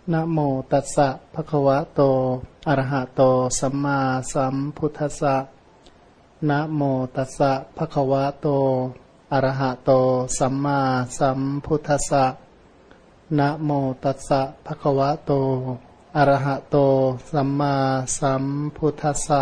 นะโมตัสสะภะคะวะโตอะระหะโตสัมมาสัมพุทธัสสะนะโมตัสสะภะคะวะโตอะระหะโตสัมมาสัมพุทธัสสะนะโมตัสสะภะคะวะโตอะระหะโตสัมมาสัมพุทธัสสะ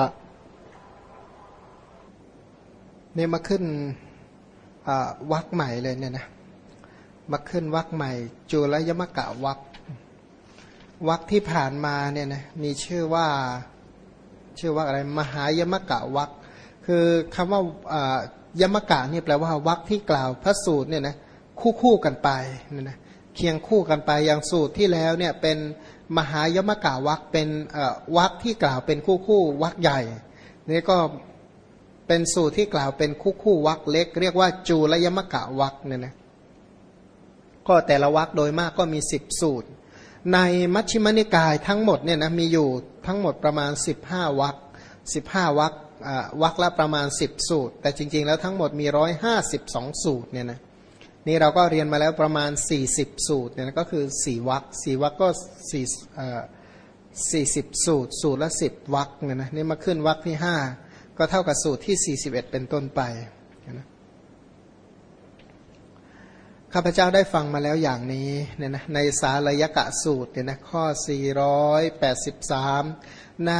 นี่มาขึ้นวรรคใหม่เลยเนี่ยนะมาขึ้นวรรคใหม่จุลยมกะวรรควรรคที่ผ่านมาเนี่ยนะมีชื่อว่าอะไรมหายมกะวรรคคือคำว่ายมกะนี่แปลว่าวรรคที่กล่าวพระสูตรเนี่ยนะคู่กันไปเนี่ยนะเคียงคู่กันไปอย่างสูตรที่แล้วเนี่ยเป็นมหายมกะวรรคเป็นวรรคที่กล่าวเป็นคู่วรรคใหญ่นี่ก็เป็นสูตรที่กล่าวเป็นคู่วรรคเล็กเรียกว่าจุลยมกะวรรคเนี่ยนะก็แต่ละวรรคโดยมากก็มี10สูตรในมัชฌิมนิกายทั้งหมดเนี่ยนะมีอยู่ทั้งหมดประมาณ15วรรค15วรรควรรคละประมาณ10สูตรแต่จริงๆแล้วทั้งหมดมี152สูตรเนี่ยนะนี่เราก็เรียนมาแล้วประมาณ40สูตรเนี่ยนะก็คือ4วรรค4วรรคก็40สูตรสูตรละ10วรรคเนี่ยนะนี่มาขึ้นวรรคที่5ก็เท่ากับสูตรที่41เป็นต้นไปนะข้าพเจ้าได้ฟังมาแล้วอย่างนี้เนี่ยนะในสาลยกะสูตรเนี่ยนะข้อ483หน้า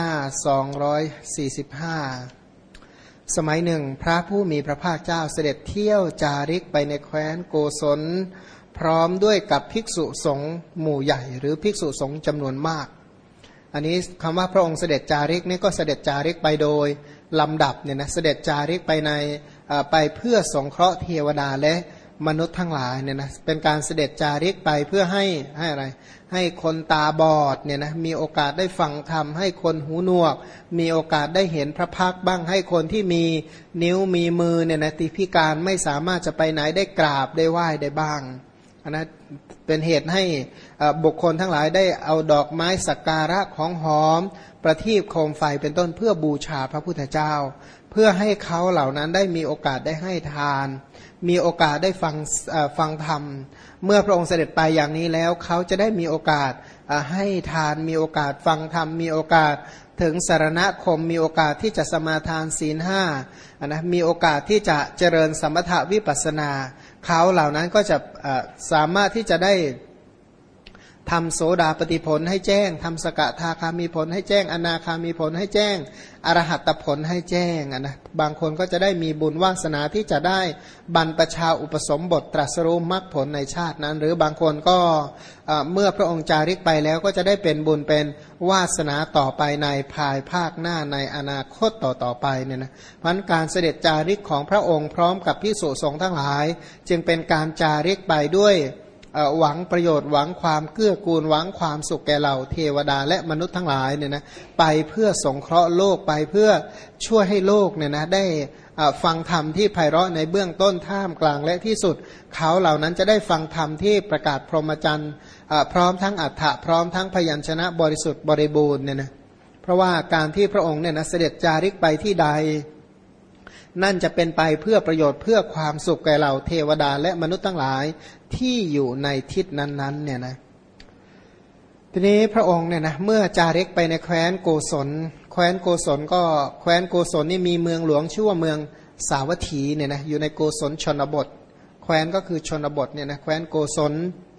245สมัยหนึ่งพระผู้มีพระภาคเจ้าเสด็จเที่ยวจาริกไปในแคว้นโกศลพร้อมด้วยกับภิกษุสงฆ์หมู่ใหญ่หรือภิกษุสงฆ์จำนวนมากอันนี้คำว่าพระองค์เสด็จจาริกนี่ก็เสด็จจาริกไปโดยลำดับเนี่ยนะเสด็จจาริกไปเพื่อสงเคราะห์เทวดาและมนุษย์ทั้งหลายเนี่ยนะเป็นการเสด็จจาริกไปเพื่อให้อะไรให้คนตาบอดเนี่ยนะมีโอกาสได้ฟังธรรมให้คนหูหนวกมีโอกาสได้เห็นพระพักตร์บ้างให้คนที่มีนิ้วมีมือเนี่ยนะติพิการไม่สามารถจะไปไหนได้กราบได้ไหว้ได้บ้างอันนั้นเป็นเหตุให้บุคคลทั้งหลายได้เอาดอกไม้สักการะของหอมประทีปโคมไฟเป็นต้นเพื่อบูชาพระพุทธเจ้าเพื่อให้เขาเหล่านั้นได้มีโอกาสได้ให้ทานมีโอกาสได้ฟังธรรมเมื่อพระองค์เสด็จไปอย่างนี้แล้วเขาจะได้มีโอกาสให้ทานมีโอกาสฟังธรรมมีโอกาสถึงสรณคมมีโอกาสที่จะสมาทานศีลห้านะมีโอกาสที่จะเจริญสมถะวิปัสสนาเขาเหล่านั้นก็จะสามารถที่จะได้ทำโสดาปฏิผลให้แจ้งทำสกทาคามีผลให้แจ้งอนาคามีผลให้แจ้งอรหัตผลให้แจ้งนะบางคนก็จะได้มีบุญวาสนาที่จะได้บรรพชาอุปสมบทตรัสรู้มรรคผลในชาตินั้นหรือบางคนก็เมื่อพระองค์จาริกไปแล้วก็จะได้เป็นบุญเป็นวาสนาต่อไปในภายภาคหน้าในอนาคตต่อไปเนี่ยนะเพราะการเสด็จจาริกของพระองค์พร้อมกับภิกษุสงฆ์ทั้งหลายจึงเป็นการจาริกไปด้วยหวังประโยชน์หวังความเกื้อกูลหวังความสุขแก่เหล่าเทวดาและมนุษย์ทั้งหลายเนี่ยนะไปเพื่อสงเคราะห์โลกไปเพื่อช่วยให้โลกเนี่ยนะได้ฟังธรรมที่ไพเราะในเบื้องต้นท่ามกลางและที่สุดเขาเหล่านั้นจะได้ฟังธรรมที่ประกาศพรหมจรรย์พร้อมทั้งอัฏฐะพร้อมทั้งพยัญชนะบริสุทธิ์บริบูรณ์เนี่ยนะเพราะว่าการที่พระองค์เนี่ยนะเสด็จจาริกไปที่ใดนั่นจะเป็นไปเพื่อประโยชน์เพื่อความสุขแก่เหล่าเทวดาและมนุษย์ทั้งหลายที่อยู่ในทิศนั้นๆเนี่ยนะทีนี้พระองค์เนี่ยนะเมื่อจาริกไปในแคว้นโกศลแคว้นโกศลก็แคว้นโกศลนี่มีเมืองหลวงชื่อว่าเมืองสาวัตถีเนี่ยนะอยู่ในโกศลชนบทแคว้นก็คือชนบทเนี่ยนะแคว้นโกศล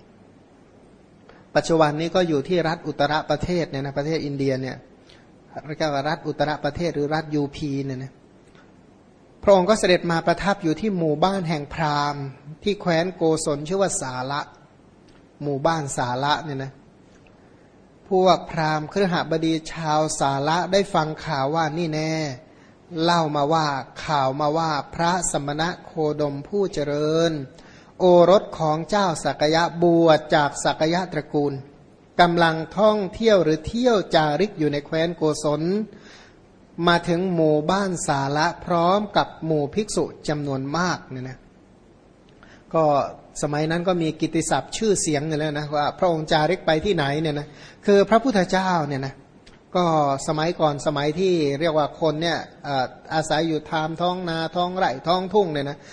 ปัจจุบันนี้ก็อยู่ที่รัฐอุตรประเทศเนี่ยนะประเทศอินเดียเนี่ยเรียกว่ารัฐอุตรประเทศหรือรัฐยูพีเนี่ยนะพระองค์ก็เสด็จมาประทับอยู่ที่หมู่บ้านแห่งพราหมณ์ที่แคว้นโกศลชื่อว่าสาละหมู่บ้านสาละเนี่ยนะพวกพราหมณ์คฤหบดีชาวสาละได้ฟังข่าวว่านี่แน่เล่ามาว่าข่าวมาว่าพระสมณะโคดมผู้เจริญโอรสของเจ้าสักยะบวชจากสักยะตระกูลกำลังท่องเที่ยวหรือเที่ยวจาริกอยู่ในแคว้นโกศลมาถึงหมู่บ้านสาละพร้อมกับหมู่ภิกษุจำนวนมากเนี่ยนะก็สมัยนั้นก็มีกิตติศัพท์ชื่อเสียงอยู่แล้วนะว่าพระองค์จาริกไปที่ไหนเนี่ยนะคือพระพุทธเจ้าเนี่ยนะก็สมัยก่อนสมัยที่เรียกว่าคนเนี่ยอาศัยอยู่ตามท้องนาท้องไร่ท้องทุ่งเนี่ยนะ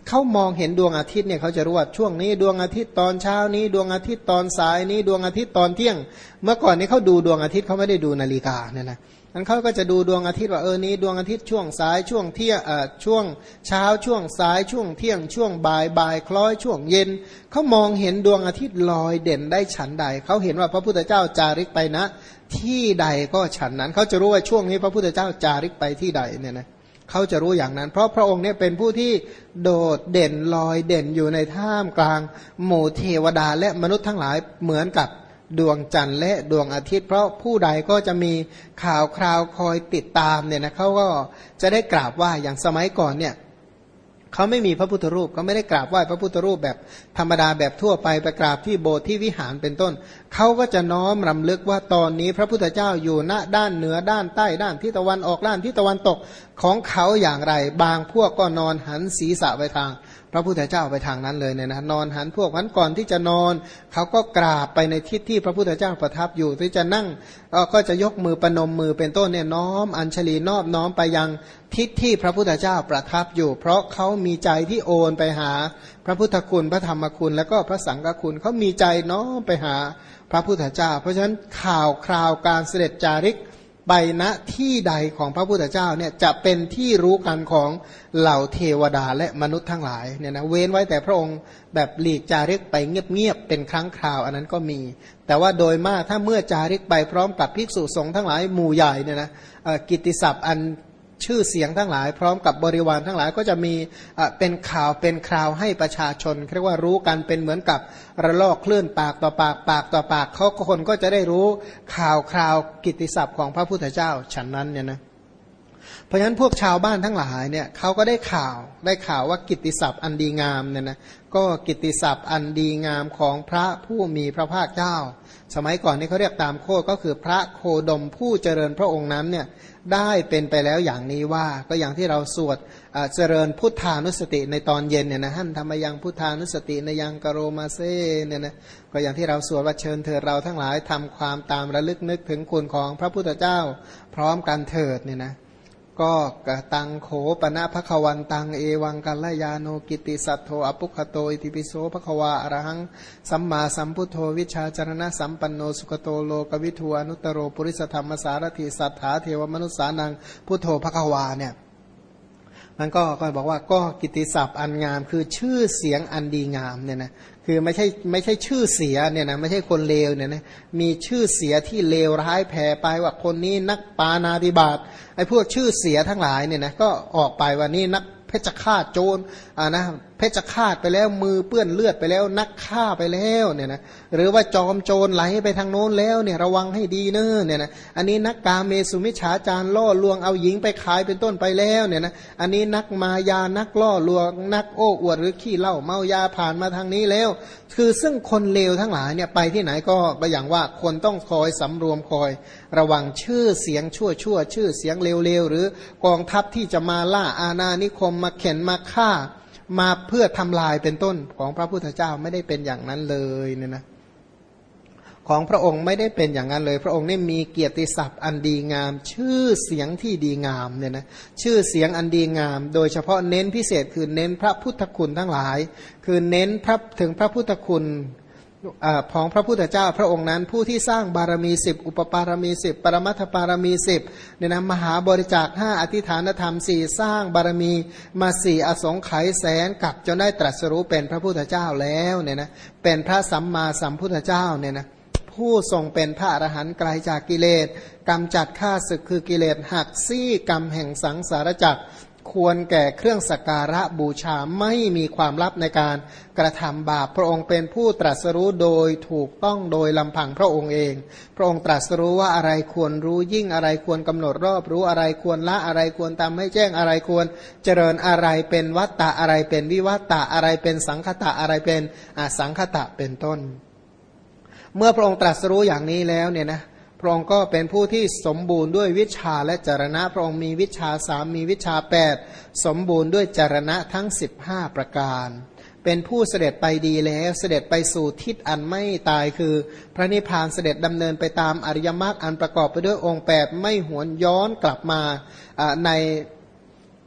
เขามองเห็นดวงอาทิตย์เนี่ยเขาจะรู้ว่าช่วงนี้ดวงอาทิตย์ตอนเช้านี้ดวงอาทิตย์ตอนสายนี้ดวงอาทิตย์ตอนเที่ยงเมื่อก่อนนี้เขาดูดวงอาทิตย์เขาไม่ได้ดูนาฬิกาเนี่ยนะนั้นเขาก็จะดูดวงอาทิตย์ว่านี้ดวงอาทิตย์ช่วงสายช่วงเที่ยงช่วงเช้าช่วงสายช่วงเที่ยงช่วงบ่ายคล้อยช่วงเย็นเขามองเห็นดวงอาทิตย์ลอยเด่นได้ฉันใดเขาเห็นว่าพระพุทธเจ้าจาริกไปนะที่ใดก็ฉันนั้นเขาจะรู้ว่าช่วงนี้พระพุทธเจ้าจาริกไปที่ใดเนี่ยนะเขาจะรู้อย่างนั้นเพราะพระองค์เนี่ยเป็นผู้ที่โดดเด่นลอยเด่นอยู่ในท่ามกลางหมู่เทวดาและมนุษย์ทั้งหลายเหมือนกับดวงจันทร์และดวงอาทิตย์เพราะผู้ใดก็จะมีข่าวคราวคอยติดตามเนี่ยนะเขาก็จะได้กราบไหว้อย่างสมัยก่อนเนี่ยเขาไม่มีพระพุทธรูปเขาไม่ได้กราบไหว้พระพุทธรูปแบบธรรมดาแบบทั่วไปไปกราบที่โบสถ์ที่วิหารเป็นต้นเขาก็จะน้อมรำลึกว่าตอนนี้พระพุทธเจ้าอยู่ณด้านเหนือด้านใต้ด้านทิศตะวันออกด้านทิศตะวันตกของเขาอย่างไรบางพวกก็นอนหันศีรษะไปทางพระพุทธเจ้าไปทางนั้นเลยเนี่ยนะนอนหันพวกนั้นก่อนที่จะนอนเขาก็กราบไปในทิศที่พระพุทธเจ้าประทับอยู่ที่จะนั่งก็จะยกมือประนมมือเป็นต้นเนี่ยน้อมอัญชลีนอบน้อมไปยังทิศที่พระพุทธเจ้าประทับอยู่เพราะเขามีใจที่โอนไปหาพระพุทธคุณพระธรรมคุณแล้วก็พระสังฆคุณเขามีใจน้อมไปหาพระพุทธเจ้าเพราะฉะนั้นข่าวคราวการเสด็จจาริกไปณที่ใดของพระพุทธเจ้าเนี่ยจะเป็นที่รู้กันของเหล่าเทวดาและมนุษย์ทั้งหลายเนี่ยนะเว้นไว้แต่พระองค์แบบหลีกจาริกไปเงียบๆเป็นครั้งคราวอันนั้นก็มีแต่ว่าโดยมากถ้าเมื่อจาริกไปพร้อมกับภิกษุสงฆ์ทั้งหลายหมู่ใหญ่เนี่ยนะกิตติศัพท์อันชื่อเสียงทั้งหลายพร้อมกับบริวารทั้งหลายก็จะมีเป็นข่าวเป็นคราวให้ประชาชนเรียกว่ารู้กันเป็นเหมือนกับระลอกคลื่นปากต่อปากปากต่อปากเขาคนก็จะได้รู้ข่าวคราวกิตติศัพท์ของพระพุทธเจ้าฉันนั้นเนี่ยนะเพราะฉะนั้นพวกชาวบ้านทั้งหลายเนี่ยเขาก็ได้ข่าวว่ากิตติศัพท์อันดีงามเนี่ยนะก็กิตติศัพท์อันดีงามของพระผู้มีพระภาคเจ้าสมัยก่อนนี่เขาเรียกตามโคดก็คือพระโคดมผู้เจริญพระองค์นั้นเนี่ยได้เป็นไปแล้วอย่างนี้ว่าก็อย่างที่เราสวดเจริญพุทธานุสติในตอนเย็นเนี่ยนะท่านธรรมยังพุทธานุสติในยังกโรมาเซเนี่ยนะก็อย่างที่เราสวดว่าเชิญเถิดเราทั้งหลายทำความตามระลึกนึกถึงคุณของพระพุทธเจ้าพร้อมกันเถิดเนี่ยนะก็กตังโขปนะภควันตังเอวังกัลยาโนกิติสัทโธอปุคโตอิติปิโสภควาอรหังสัมมาสัมพุทโธวิชาจรณะสัมปันโนสุขโตโลกวิทูอนุตโรปุริสธรรมสารถิสัทธาเทวมนุษสานังพุทโธภควาเนี่ยมันก็บอกว่าก็กิตติศัพท์อันงามคือชื่อเสียงอันดีงามเนี่ยนะคือไม่ใช่ชื่อเสียเนี่ยนะไม่ใช่คนเลวเนี่ยนะมีชื่อเสียที่เลวร้ายแผ่ไปว่าคนนี้นักปาณาติบาตไอ้พวกชื่อเสียทั้งหลายเนี่ยนะก็ออกไปว่านี่นักเพชฌฆาตโจรนะเพชฌฆาตไปแล้วมือเปื้อนเลือดไปแล้วนักฆ่าไปแล้วเนี่ยนะหรือว่าจอมโจรไหลไปทางโน้นแล้วเนี่ยระวังให้ดีเนอะเนี่ยนะอันนี้นักกาเมสุมิจฉาจารล่อลวงเอาหญิงไปขายเป็นต้นไปแล้วเนี่ยนะอันนี้นักมายานักล่อลวงนักโอ้อวดหรือขี้เหล้าเมายาผ่านมาทางนี้แล้วคือซึ่งคนเลวทั้งหลายเนี่ยไปที่ไหนก็อย่างว่าคนต้องคอยสำรวมคอยระวังชื่อเสียงชั่วชื่อเสียงเลวๆหรือกองทัพที่จะมาล่าอาณานิคมมาเข็นมาฆ่ามาเพื่อทำลายเป็นต้นของพระพุทธเจ้าไม่ได้เป็นอย่างนั้นเลยเนี่ยนะของพระองค์ไม่ได้เป็นอย่างนั้นเลยพระองค์นี่มีเกียรติศัพท์อันดีงามชื่อเสียงที่ดีงามเนี่ยนะชื่อเสียงอันดีงามโดยเฉพาะเน้นพิเศษคือเน้นพระพุทธคุณทั้งหลายคือเน้นถึงพระพุทธคุณของพระพุทธเจ้าพระองค์นั้นผู้ที่สร้างบารมี10อุปปารมี10ปรมัตถบารมี10เนี่ยนะมหาบริจาค5อธิฐานธรรม4สร้างบารมีมา4อสงไขยแสนกับจนได้ตรัสรู้เป็นพระพุทธเจ้าแล้วเนี่ยนะเป็นพระสัมมาสัมพุทธเจ้าเนี่ยนะผู้ทรงเป็นพระอรหันต์ไกลจากกิเลสกำจัดข้าศึกคือกิเลสหักซี่กรรมแห่งสังสารวัฏควรแก่เครื่องสักการะบูชาไม่มีความลับในการกระทำบาปพระองค์เป็นผู้ตรัสรู้โดยถูกต้องโดยลำพังพระองค์เองพระองค์ตรัสรู้ว่าอะไรควรรู้ยิ่งอะไรควรกำหนดรอบรู้อะไรควรละอะไรควรทำให้แจ้งอะไรควรเจริญอะไรเป็นวัตตะอะไรเป็นวิวัตตะอะไรเป็นสังคตะอะไรเป็นอสังคตะเป็นต้นเมื่อพระองค์ตรัสรู้อย่างนี้แล้วเนี่ยนะพระองค์ก็เป็นผู้ที่สมบูรณ์ด้วยวิชาและจรณะพระองค์มีวิชา3มีวิชา8สมบูรณ์ด้วยจรณะทั้ง15ประการเป็นผู้เสด็จไปดีแล้วเสด็จไปสู่ทิศอันไม่ตายคือพระนิพพานเสด็จดำเนินไปตามอริยมรรคอันประกอบไปด้วยองค์8ไม่หวนย้อนกลับมาใน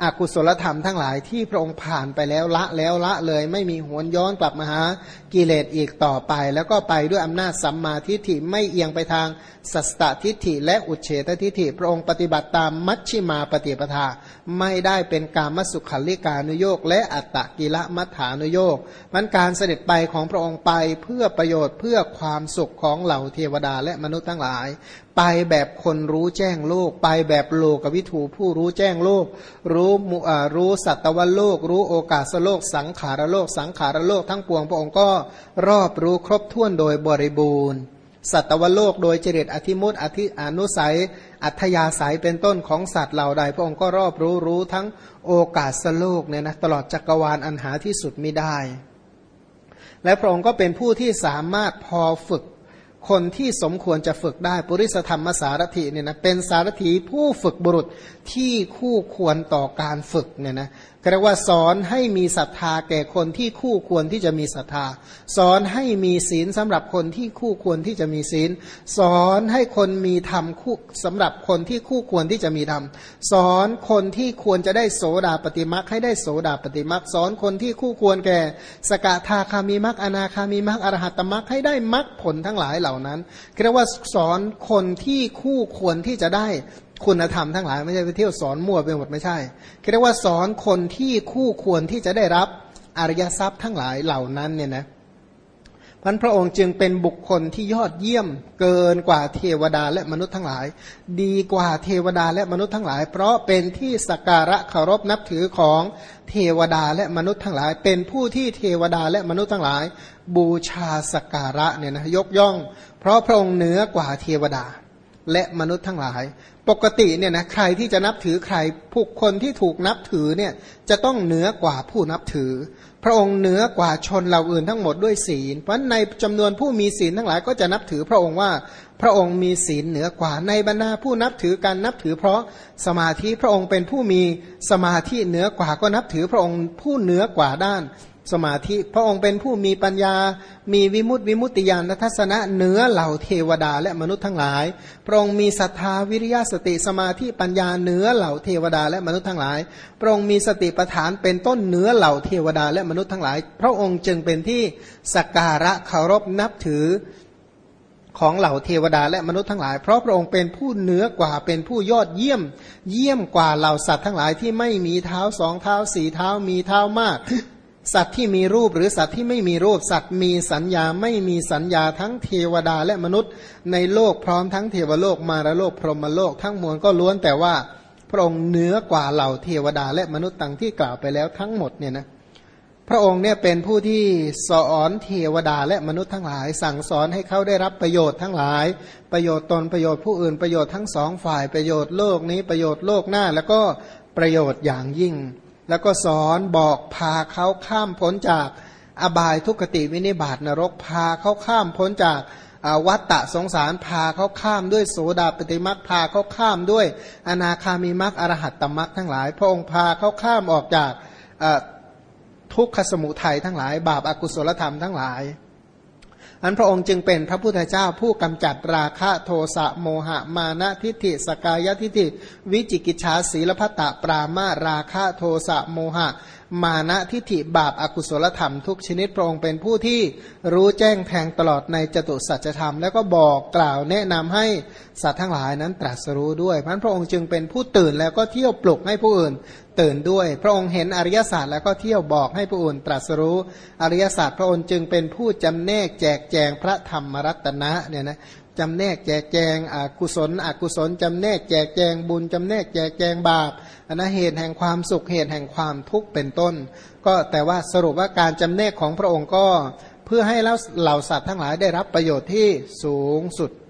อกุศลธรรมทั้งหลายที่พระองค์ผ่านไปแล้วละเลยไม่มีหวนย้อนกลับมาหากิเลสอีกต่อไปแล้วก็ไปด้วยอำนาจสัมมาทิฏฐิไม่เอียงไปทางสัสตทิฏฐิและอุเฉททิฏฐิพระองค์ปฏิบัติตามมัชฌิมาปฏิปทาไม่ได้เป็นกามสุขัลลิกานุโยคและอัตตกิลมัฏฐานุโยคมันการเสด็จไปของพระองค์ไปเพื่อประโยชน์เพื่อความสุขของเหล่าเทวดาและมนุษย์ทั้งหลายไปแบบคนรู้แจ้งโลกไปแบบโลกวิถูผู้รู้แจ้งโลกรู้สัตวโลกรู้โอกาสโลกสังขารโลกทั้งปวงพระองค์ก็รอบรู้ครบถ้วนโดยบริบูรณ์สัตวโลกโดยจริตอธิมุตอนุสัยอัธยาศัยเป็นต้นของสัตว์เหล่าใดพระองค์ก็รอบรู้ทั้งโอกาสโลกเนี่ยนะตลอดจักรวาลอันหาที่สุดมิได้และพระองค์ก็เป็นผู้ที่สามารถพอฝึกคนที่สมควรจะฝึกได้ปุริสธรรมสารถิเนี่ยนะเป็นสารถีผู้ฝึกบุรุษที่คู่ควรต่อการฝึกเนี่ยนะก็เรียกว่าสอนให้มีศรัทธาแก่คนที่คู่ควรที่จะมีศรัทธาสอนให้มีศีลสำหรับคนที่คู่ควรที่จะมีศีลสอนให้คนมีธรรมคู่สำหรับคนที่คู่ควรที่จะมีธรรมสอนคนที่ควรจะได้โสดาปฏิมรรคให้ได้โสดาปฏิมรรคสอนคนที่คู่ควรแก่สกทาคามีมรรคอนาคามีมรรคอรหัตตมรรคให้ได้มรรคผลทั้งหลายเหล่านั้นเรียกว่าสอนคนที่คู่ควรที่จะได้คุณธรรมทั้งหลายไม่ใช่ไปเที่ยวสอนมั่วไปหมดไม่ใช่เรียกว่าสอนคนที่คู่ควรที่จะได้รับอริยทรัพย์ทั้งหลายเหล่านั้นเนี่ยนะพระองค์จึงเป็นบุคคลที่ยอดเยี่ยมเกินกว่าเทวดาและมนุษย์ทั้งหลายดีกว่าเทวดาและมนุษย์ทั้งหลายเพราะเป็นที่สักการะเคารพนับถือของเทวดาและมนุษย์ทั้งหลายเป็นผู้ที่เทวดาและมนุษย์ทั้งหลายบูชาสักการะเนี่ยนะยกย่องเพราะพระองค์เหนือกว่าเทวดาและมนุษย์ทั้งหลายปกติเนี่ยนะใครที่จะนับถือใครผู้คนที่ถูกนับถือเนี่ยจะต้องเหนือกว่าผู้นับถือพระองค์เหนือกว่าชนเหล่าอื่นทั้งหมดด้วยศีลเพราะในจำนวนผู้มีศีลทั้งหลายก็จะนับถือพระองค์ว่าพระองค์มีศีลเหนือกว่าในบรรดาผู้นับถือการนับถือเพราะสมาธิพระองค์เป็นผู้มีสมาธิเหนือกว่าก็นับถือพระองค์ผู้เหนือกว่าด้านสมาธิพระองค์เป็นผู้มีปัญญามีวิมุตติญาณทัศนะเหนือเหล่าเทวดาและมนุษย์ทั้งหลายพระองค์มีศรัทธาวิริยะสติสมาธิปัญญาเหนือเหล่าเทวดาและมนุษย์ทั้งหลายพระองค์มีสติปัฏฐานเป็นต้นเหนือเหล่าเทวดาและมนุษย์ทั้งหลายพระองค์จึงเป็นที่สักการะเคารพนับถือของเหล่าเทวดาและมนุษย์ทั้งหลายเพราะพระองค์เป็นผู้เหนือกว่าเป็นผู้ยอดเยี่ยมกว่าเหล่าสัตว์ทั้งหลายที่ไม่มีเท้าสองเท้าสี่เท้ามีเท้ามากสัตว์ที่มีรูปหรือสัตว์ที่ไม่มีรูปสัตว์มีสัญญาไม่มีสัญญาทั้งเทวดาและมนุษย์ในโลกพร้อมทั้งเทวโลกมารโลกพรหมโลกทั้งมวลก็ล้วนแต่ว่าพระองค์เหนือกว่าเหล่าเทวดาและมนุษย์ต่างที่กล่าวไปแล้วทั้งหมดเนี่ยนะพระองค์เนี่ยเป็นผู้ที่สอนเทวดาและมนุษย์ทั้งหลายสั่งสอนให้เขาได้รับประโยชน์ทั้งหลายประโยชน์ตนประโยชน์ผู้อื่นประโยชน์ทั้งสองฝ่ายประโยชน์โลกนี้ประโยชน์โลกหน้าแล้วก็ประโยชน์อย่างยิ่งแล้วก็สอนบอกพาเขาข้ามพ้นจากอบายทุกขติวินิบาตนรกพาเขาข้ามพ้นจากวัฏฏะสงสารพาเขาข้ามด้วยโสดาปฏิมรรคพาเขาข้ามด้วยอนาคามิมรรคอรหัตตมรรคทั้งหลายพระองค์พาเขาข้ามออกจากทุกขสมุทัยทั้งหลายบาปอกุศลธรรมทั้งหลายอันพระองค์จึงเป็นพระพุทธเจ้าผู้กำจัดราคะโทสะโมหะมานะทิฏฐิสกายทิฏฐิวิจิกิจฉาศีลพัตตปรามาราคะโทสะโมหะมานะทิฏฐิบาปอกุศลธรรมทุกชนิดพระองค์เป็นผู้ที่รู้แจ้งแทงตลอดในจตุสัจธรรมแล้วก็บอกกล่าวแนะนำให้สัตว์ทั้งหลายนั้นตรัสรู้ด้วยเพราะพระองค์จึงเป็นผู้ตื่นแล้วก็เที่ยวปลุกให้ผู้อื่นตื่นด้วยพระองค์เห็นอริยศาสตร์แล้วก็เที่ยวบอกให้ผู้อื่นตรัสรู้อริยศาสตร์พระองค์จึงเป็นผู้จำแนกแจกแจงพระธรรมรัตนะเนี่ยนะจำแนกแจกแจงกุศลอกุศลจำแนกแจกแจงบุญจำแนกแจกแจงบาปเหตุแห่งความสุขเหตุแห่งความทุกข์เป็นต้นก็แต่ว่าสรุปว่าการจำแนกของพระองค์ก็เพื่อให้เหล่าสัตว์ทั้งหลายได้รับประโยชน์ที่สูงสุด